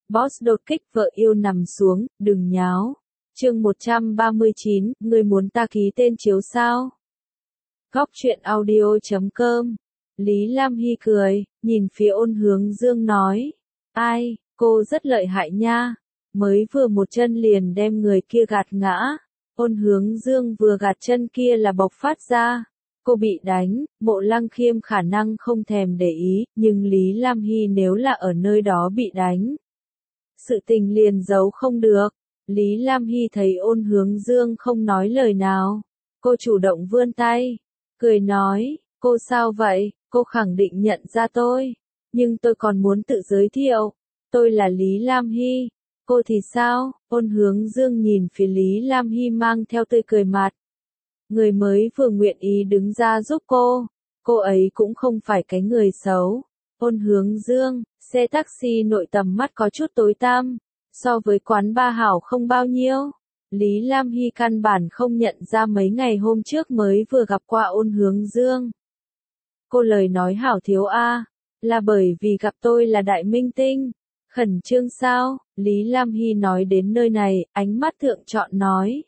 Boss đột kích vợ yêu nằm xuống, đừng nháo. Chương 139, ngươi muốn ta ký tên chiếu sao? Góc truyện audio.com. Lý Lam Hy cười, nhìn phía Ôn Hướng Dương nói. Ai, cô rất lợi hại nha. Mới vừa một chân liền đem người kia gạt ngã. Ôn Hướng Dương vừa gạt chân kia là bộc phát ra. Cô bị đánh, Mộ Lăng Khiêm khả năng không thèm để ý, nhưng Lý Lam Hy nếu là ở nơi đó bị đánh. Sự tình liền giấu không được. Lý Lam Hy thấy Ôn Hướng Dương không nói lời nào. Cô chủ động vươn tay, cười nói, cô sao vậy, cô khẳng định nhận ra tôi. Nhưng tôi còn muốn tự giới thiệu, tôi là Lý Lam Hy. Cô thì sao? Ôn Hướng Dương nhìn phía Lý Lam Hy mang theo tươi cười mặt. Người mới vừa nguyện ý đứng ra giúp cô ấy cũng không phải cái người xấu. Ôn Hướng Dương, xe taxi nội tầm mắt có chút tối tăm, so với quán ba hảo không bao nhiêu. Lý Lam Hy căn bản không nhận ra mấy ngày hôm trước mới vừa gặp qua Ôn Hướng Dương. Cô lời nói hảo thiếu a, là bởi vì gặp tôi là đại minh tinh. Khẩn trương sao? Lý Lam Hy nói đến nơi này, ánh mắt thượng chọn nói.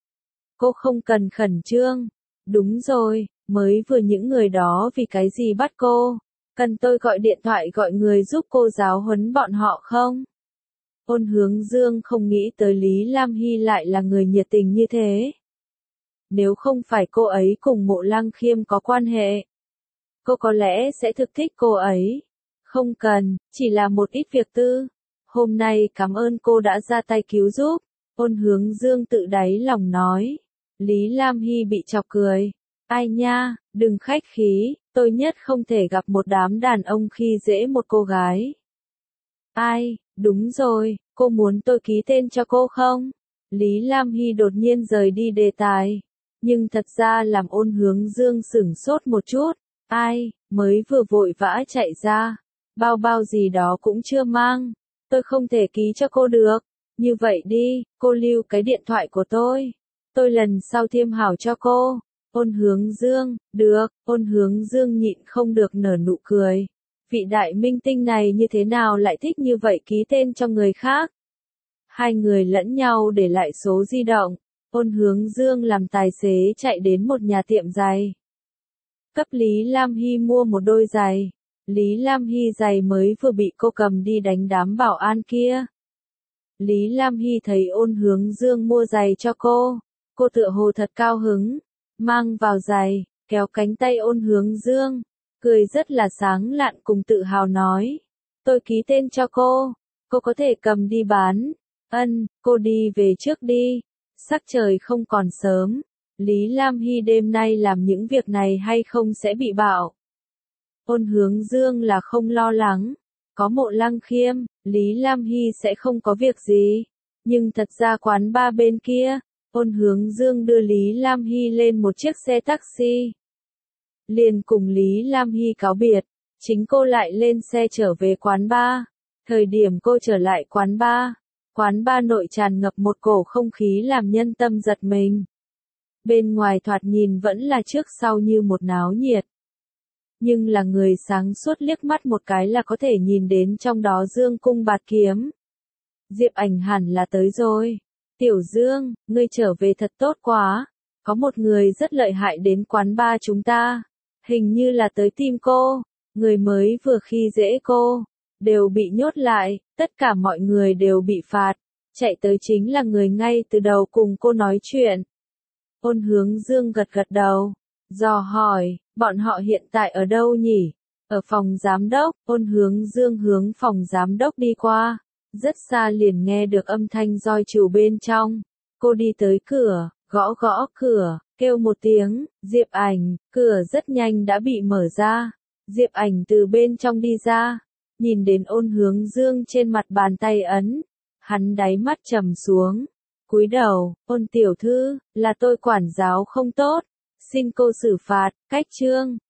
Cô không cần khẩn trương. Đúng rồi, mới vừa những người đó vì cái gì bắt cô? Cần tôi gọi điện thoại gọi người giúp cô giáo huấn bọn họ không? Ôn Hướng Dương không nghĩ tới Lý Lam Hy lại là người nhiệt tình như thế. Nếu không phải cô ấy cùng Mộ Lăng Khiêm có quan hệ, cô có lẽ sẽ thực thích cô ấy. Không cần, chỉ là một ít việc tư. Hôm nay cảm ơn cô đã ra tay cứu giúp. Ôn Hướng Dương tự đáy lòng nói. Lý Lam Hy bị chọc cười. Ai nha, đừng khách khí, tôi nhất không thể gặp một đám đàn ông khi dễ một cô gái. Ai, đúng rồi, cô muốn tôi ký tên cho cô không? Lý Lam Hy đột nhiên rời đi đề tài. Nhưng thật ra làm Ôn Hướng Dương sửng sốt một chút. Ai, mới vừa vội vã chạy ra. Bao bao gì đó cũng chưa mang. Tôi không thể ký cho cô được. Như vậy đi, cô lưu cái điện thoại của tôi. Tôi lần sau thiêm hảo cho cô. Ôn Hướng Dương, được. Ôn Hướng Dương nhịn không được nở nụ cười. Vị đại minh tinh này như thế nào lại thích như vậy ký tên cho người khác? Hai người lẫn nhau để lại số di động. Ôn Hướng Dương làm tài xế chạy đến một nhà tiệm giày. Cấp Lý Lam Hy mua một đôi giày. Lý Lam Hy giày mới vừa bị cô cầm đi đánh đám bảo an kia. Lý Lam Hy thấy Ôn Hướng Dương mua giày cho cô tựa hồ thật cao hứng, mang vào giày, kéo cánh tay Ôn Hướng Dương, cười rất là sáng lạn cùng tự hào nói. Tôi ký tên cho cô có thể cầm đi bán. Cô đi về trước đi, sắc trời không còn sớm. Lý Lam Hy đêm nay làm những việc này hay không sẽ bị bạo. Ôn Hướng Dương là không lo lắng. Có Mộ Lăng Khiêm, Lý Lam Hy sẽ không có việc gì. Nhưng thật ra quán ba bên kia, Ôn Hướng Dương đưa Lý Lam Hy lên một chiếc xe taxi. Liền cùng Lý Lam Hy cáo biệt, chính cô lại lên xe trở về quán ba. Thời điểm cô trở lại quán ba nội tràn ngập một cổ không khí làm nhân tâm giật mình. Bên ngoài thoạt nhìn vẫn là trước sau như một náo nhiệt. Nhưng là người sáng suốt liếc mắt một cái là có thể nhìn đến trong đó dương cung bạt kiếm. Diệp Ảnh hẳn là tới rồi. Tiểu Dương, ngươi trở về thật tốt quá. Có một người rất lợi hại đến quán ba chúng ta. Hình như là tới tìm cô. Người mới vừa khi dễ cô đều bị nhốt lại, tất cả mọi người đều bị phạt. Chạy tới chính là người ngay từ đầu cùng cô nói chuyện. Ôn Hướng Dương gật gật đầu, dò hỏi, bọn họ hiện tại ở đâu nhỉ? Ở phòng giám đốc. Ôn Hướng Dương hướng phòng giám đốc đi qua. Rất xa liền nghe được âm thanh roi trừ bên trong. Cô đi tới cửa, gõ gõ cửa, kêu một tiếng, Diệp Ảnh, cửa rất nhanh đã bị mở ra. Diệp Ảnh từ bên trong đi ra, nhìn đến Ôn Hướng Dương trên mặt bàn tay ấn. Hắn đáy mắt trầm xuống, cúi đầu, Ôn tiểu thư, là tôi quản giáo không tốt. Xin cô xử phạt, cách chương.